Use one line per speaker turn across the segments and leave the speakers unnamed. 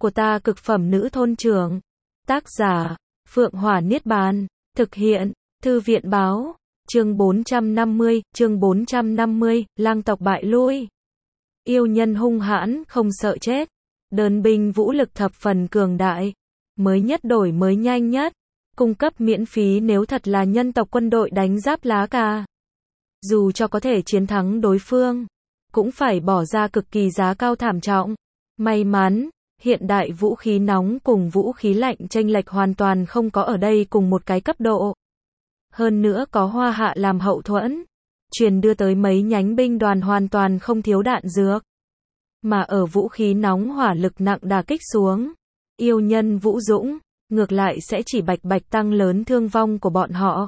của ta cực phẩm nữ thôn trưởng. Tác giả, Phượng Hỏa Niết Bàn. Thực hiện, Thư viện báo. Chương 450, lang tộc bại lui. Yêu nhân hung hãn, không sợ chết. Đơn binh vũ lực thập phần cường đại. Mới nhất đổi mới nhanh nhất. Cung cấp miễn phí nếu thật là nhân tộc quân đội đánh giáp lá cà. Dù cho có thể chiến thắng đối phương, cũng phải bỏ ra cực kỳ giá cao thảm trọng. May mắn, hiện đại vũ khí nóng cùng vũ khí lạnh chênh lệch hoàn toàn không có ở đây cùng một cái cấp độ. Hơn nữa có Hoa Hạ làm hậu thuẫn, truyền đưa tới mấy nhánh binh đoàn hoàn toàn không thiếu đạn dược. Mà ở vũ khí nóng hỏa lực nặng đả kích xuống, yêu nhân vũ dũng, ngược lại sẽ chỉ bạch bạch tăng lớn thương vong của bọn họ.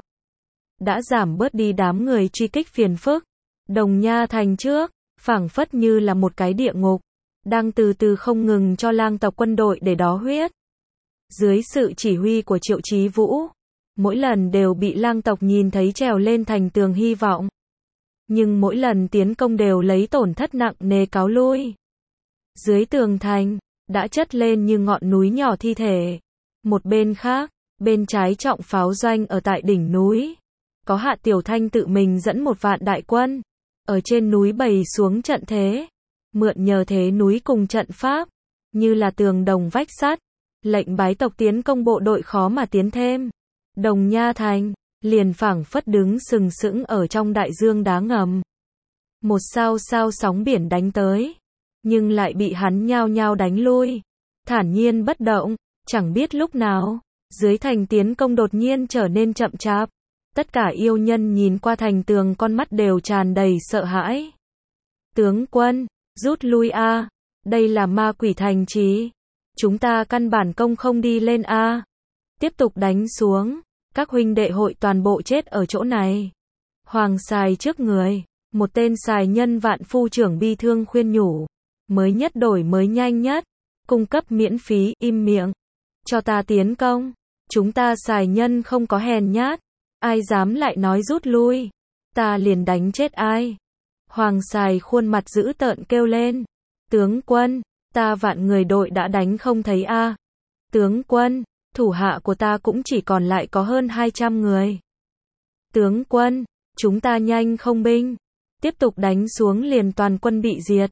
Đã giảm bớt đi đám người truy kích phiền phức. Đồng Nha thành trước, phảng phất như là một cái địa ngục, đang từ từ không ngừng cho lang tộc quân đội để đó huyết. Dưới sự chỉ huy của Triệu Chí Vũ, mỗi lần đều bị lang tộc nhìn thấy trèo lên thành tường hy vọng. Nhưng mỗi lần tiến công đều lấy tổn thất nặng nề cáo lui. Dưới tường thành, đã chất lên như ngọn núi nhỏ thi thể. Một bên khác, bên trái trọng pháo doanh ở tại đỉnh núi, có Hạ Tiểu Thanh tự mình dẫn một vạn đại quân, ở trên núi bày xuống trận thế, mượn nhờ thế núi cùng trận pháp, như là tường đồng vách sắt, lệnh bái tộc tiến công bộ đội khó mà tiến thêm. Đồng Nha thành, liền phảng phất đứng sừng sững ở trong đại dương đá ngầm. Một sao sao sóng biển đánh tới, nhưng lại bị hắn nhao nhao đánh lui. Thản nhiên bất động, chẳng biết lúc nào, dưới thành tiến công đột nhiên trở nên chậm chạp. Tất cả yêu nhân nhìn qua thành tường con mắt đều tràn đầy sợ hãi. Tướng quân, rút lui a, đây là ma quỷ thành trì. Chúng ta căn bản công không đi lên a. Tiếp tục đánh xuống, các huynh đệ hội toàn bộ chết ở chỗ này. Hoàng Sài trước người, một tên sài nhân vạn phu trưởng bi thương khuyên nhủ. Mới nhất đổi mới nhanh nhất, cung cấp miễn phí, im miệng. Cho ta tiến công, chúng ta sài nhân không có hèn nhát. Ai dám lại nói rút lui, ta liền đánh chết ai. Hoàng Sài khuôn mặt dữ tợn kêu lên. Tướng quân, ta vạn người đội đã đánh không thấy a. Tướng quân, thủ hạ của ta cũng chỉ còn lại có hơn 200 người. Tướng quân, chúng ta nhanh không binh. Tiếp tục đánh xuống liền toàn quân bị diệt.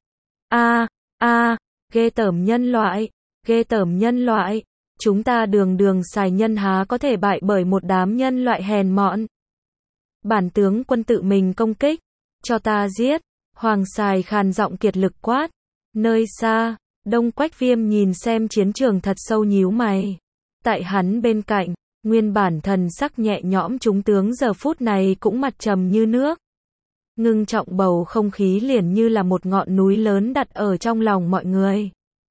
Ghê tởm nhân loại, ghê tởm nhân loại. Chúng ta đường sài nhân há có thể bại bởi một đám nhân loại hèn mọn. Bản tướng quân tự mình công kích, cho ta giết. Hoàng Sài khàn giọng kiệt lực quát. Nơi xa, Đông Quách Viêm nhìn xem chiến trường thật sâu nhíu mày. Tại hắn bên cạnh, nguyên bản thần sắc nhẹ nhõm chúng tướng giờ phút này cũng mặt trầm như nước. Ngưng trọng bầu không khí liền như là một ngọn núi lớn đặt ở trong lòng mọi người.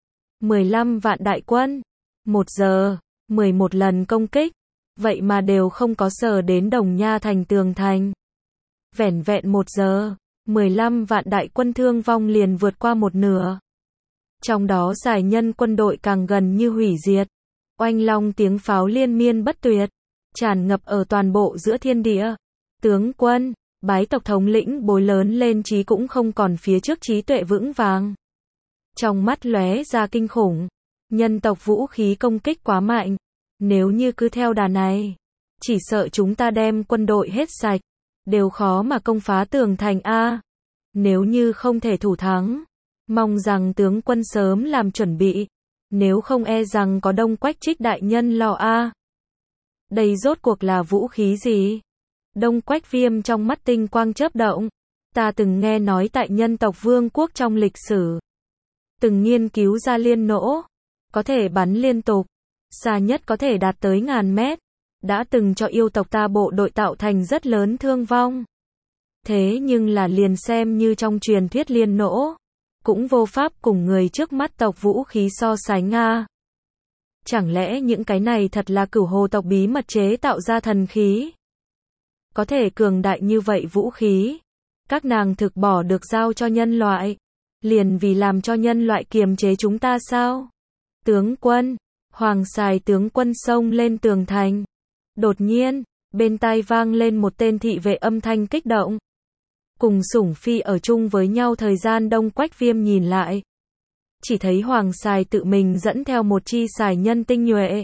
15 vạn đại quân, 1 giờ, 11 lần công kích, vậy mà đều không có sờ đến Đồng Nha thành tường thành. Vẻn vẹn 1 giờ, 15 vạn đại quân thương vong liền vượt qua một nửa. Trong đó sài nhân quân đội càng gần như hủy diệt. Oanh long tiếng pháo liên miên bất tuyệt, tràn ngập ở toàn bộ giữa thiên địa. Tướng quân, bái tộc thống lĩnh bối lớn lên trí cũng không còn phía trước trí tuệ vững vàng. Trong mắt lóe ra kinh khủng. Nhân tộc vũ khí công kích quá mạnh. Nếu như cứ theo đà này, chỉ sợ chúng ta đem quân đội hết sạch, đều khó mà công phá tường thành a. Nếu như không thể thủ thắng, mong rằng tướng quân sớm làm chuẩn bị. Nếu không e rằng có Đông Quách Trích đại nhân lo a. Đây rốt cuộc là vũ khí gì? Đông Quách Viêm trong mắt tinh quang chớp động. Ta từng nghe nói tại nhân tộc vương quốc trong lịch sử, từng nghiên cứu ra liên nỗ, có thể bắn liên tục, xa nhất có thể đạt tới ngàn mét, đã từng cho yêu tộc ta bộ đội tạo thành rất lớn thương vong. Thế nhưng là liền xem như trong truyền thuyết liên nỗ, cũng vô pháp cùng người trước mắt tộc vũ khí so sánh a. Chẳng lẽ những cái này thật là cửu hồ tộc bí mật chế tạo ra thần khí? Có thể cường đại như vậy vũ khí, các nàng thực bỏ được giao cho nhân loại, liền vì làm cho nhân loại kiềm chế chúng ta sao? Tướng quân, Hoàng Sài tướng quân xông lên tường thành. Đột nhiên, bên tai vang lên một tên thị vệ âm thanh kích động. Cùng Sủng Phi ở chung với nhau thời gian Đông Quách Viêm nhìn lại. chỉ thấy Hoàng Sài tự mình dẫn theo một chi xài nhân tinh nhuệ.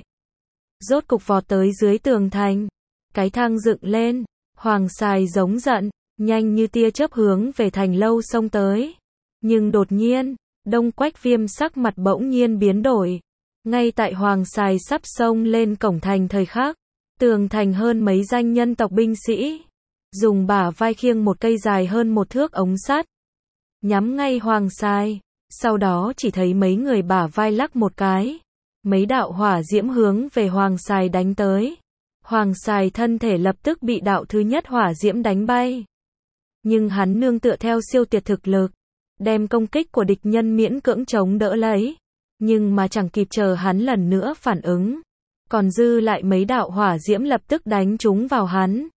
Rốt cục vọt tới dưới tường thành. Cái thang dựng lên, Hoàng Sài giống giận, nhanh như tia chớp hướng về thành lâu xông tới. Nhưng đột nhiên, Đông Quách Viêm sắc mặt bỗng nhiên biến đổi. Ngay tại Hoàng Sài sắp xông lên cổng thành thời khắc, tường thành hơn mấy danh nhân tộc binh sĩ, dùng bả vai khiêng một cây dài hơn một thước ống sắt, nhắm ngay Hoàng Sài. Sau đó chỉ thấy mấy người bả vai lắc một cái, mấy đạo hỏa diễm hướng về Hoàng Sài đánh tới. Hoàng Sài thân thể lập tức bị đạo thứ nhất hỏa diễm đánh bay. Nhưng hắn nương tựa theo siêu tuyệt thực lực, đem công kích của địch nhân miễn cưỡng chống đỡ lấy. Nhưng mà chẳng kịp chờ hắn lần nữa phản ứng, còn dư lại mấy đạo hỏa diễm lập tức đánh trúng vào hắn.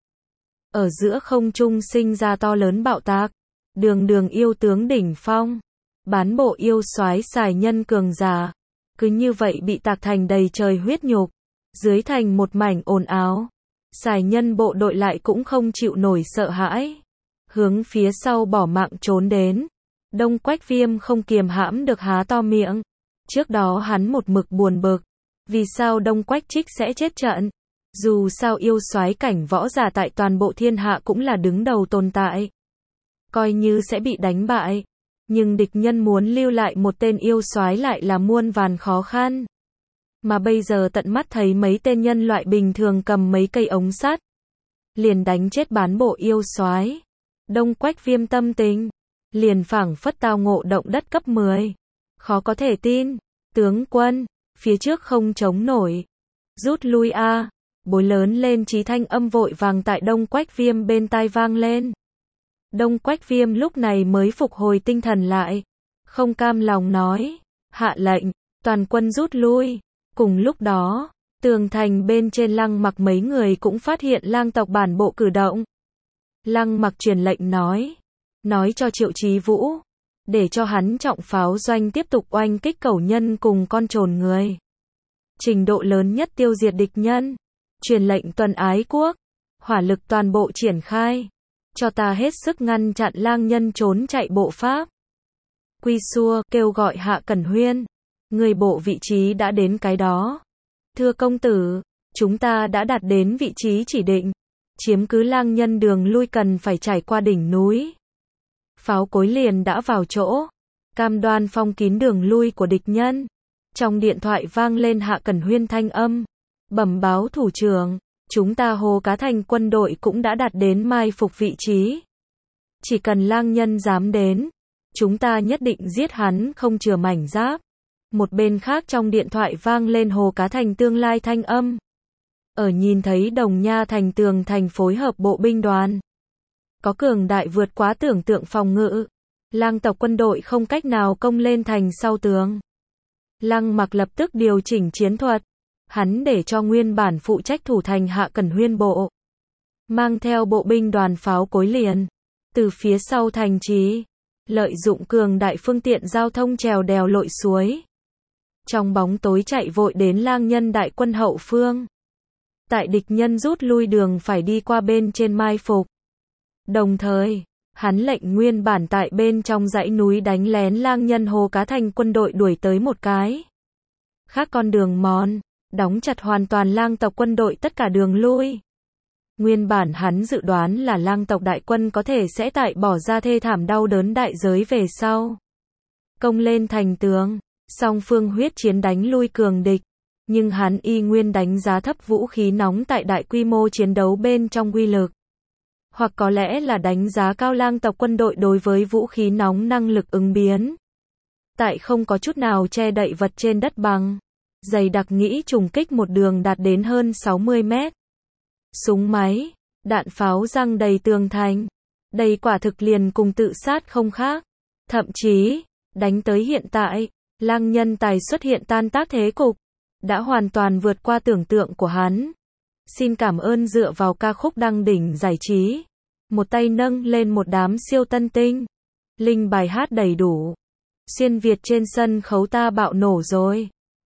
Ở giữa không trung sinh ra to lớn bạo tạc, đường đường yêu tướng đỉnh phong, bán bộ yêu soái xài nhân cường giả, cứ như vậy bị tạc thành đầy trời huyết nhục, dưới thành một mảnh ồn ào. Xài nhân bộ đội lại cũng không chịu nổi sợ hãi, hướng phía sau bỏ mạng trốn đến. Đông Quách Viêm không kiềm hãm được há to miệng. Trước đó hắn một mực buồn bực, vì sao Đông Quách Trích sẽ chết trận? Dù sao yêu soái cảnh võ giả tại toàn bộ thiên hạ cũng là đứng đầu tồn tại, coi như sẽ bị đánh bại, nhưng địch nhân muốn lưu lại một tên yêu soái lại là muôn vàn khó khăn. Mà bây giờ tận mắt thấy mấy tên nhân loại bình thường cầm mấy cây ống sắt, liền đánh chết bán bộ yêu soái. Đông Quách Viêm tâm tình liền phảng phất tao ngộ động đất cấp 10. Khó có thể tin, tướng quân, phía trước không chống nổi. Rút lui a. Bối lớn lên trí thanh âm vội vàng tại Đông Quách Viêm bên tai vang lên. Đông Quách Viêm lúc này mới phục hồi tinh thần lại, không cam lòng nói, hạ lệnh, toàn quân rút lui. Cùng lúc đó, tường thành bên trên Lăng Mặc mấy người cũng phát hiện lang tộc bản bộ cử động. Lăng Mặc truyền lệnh nói cho Triệu Chí Vũ, để cho hắn trọng pháo doanh tiếp tục oanh kích cẩu nhân cùng con trồn người, trình độ lớn nhất tiêu diệt địch nhân. Truyền lệnh tuần ái quốc, hỏa lực toàn bộ triển khai, cho ta hết sức ngăn chặn lang nhân trốn chạy bộ pháp. Quy xua kêu gọi Hạ Cẩn Huyên, người bộ vị trí đã đến cái đó. Thưa công tử, chúng ta đã đạt đến vị trí chỉ định, chiếm cứ lang nhân đường lui cần phải trải qua đỉnh núi. Pháo cối liền đã vào chỗ, cam đoan phong kín đường lui của địch nhân. Trong điện thoại vang lên Hạ Cẩn Huyên thanh âm, bẩm báo thủ trưởng, chúng ta Hồ Cá Thành quân đội cũng đã đạt đến mai phục vị trí. Chỉ cần lang nhân dám đến, chúng ta nhất định giết hắn không chừa mảnh giáp. Một bên khác trong điện thoại vang lên Hồ Cá Thành tương lai thanh âm. Ở nhìn thấy Đồng Nha thành tường thành phối hợp bộ binh đoàn, có cường đại vượt quá tưởng tượng phòng ngự, lang tộc quân đội không cách nào công lên thành sau tường. Lăng Mặc lập tức điều chỉnh chiến thuật, hắn để cho nguyên bản phụ trách thủ thành Hạ Cẩn Huyên bộ, mang theo bộ binh đoàn pháo cối liền, từ phía sau thành trì, lợi dụng cường đại phương tiện giao thông trèo đèo lội suối. Trong bóng tối chạy vội đến lang nhân đại quân hậu phương. Tại địch nhân rút lui đường phải đi qua bên trên mai phục. Đồng thời, hắn lệnh nguyên bản tại bên trong dãy núi đánh lén lang nhân Hồ Cá Thành quân đội đuổi tới một cái khác con đường mòn, đóng chặt hoàn toàn lang tộc quân đội tất cả đường lui. Nguyên bản hắn dự đoán là lang tộc đại quân có thể sẽ tại bỏ ra thê thảm đau đớn đại giới về sau, công lên thành tường, song phương huyết chiến đánh lui cường địch. Nhưng hắn y nguyên đánh giá thấp vũ khí nóng tại đại quy mô chiến đấu bên trong uy lực. Hoặc có lẽ là đánh giá cao lang tộc quân đội đối với vũ khí nóng năng lực ứng biến. Tại không có chút nào che đậy vật trên đất bằng, dày đặc nghĩ trùng kích một đường đạt đến hơn 60 mét. Súng máy, đạn pháo giăng đầy tường thành. Đây quả thực liền cùng tự sát không khác. Thậm chí, đánh tới hiện tại, lang nhân tài xuất hiện tan tác thế cục, đã hoàn toàn vượt qua tưởng tượng của hắn. Xin cảm ơn dựa vào ca khúc đăng đỉnh giải trí. Một tay nâng lên một đám siêu tân tinh. Linh bài hát đầy đủ. Xuyên Việt trên sân khấu ta bạo nổ rồi.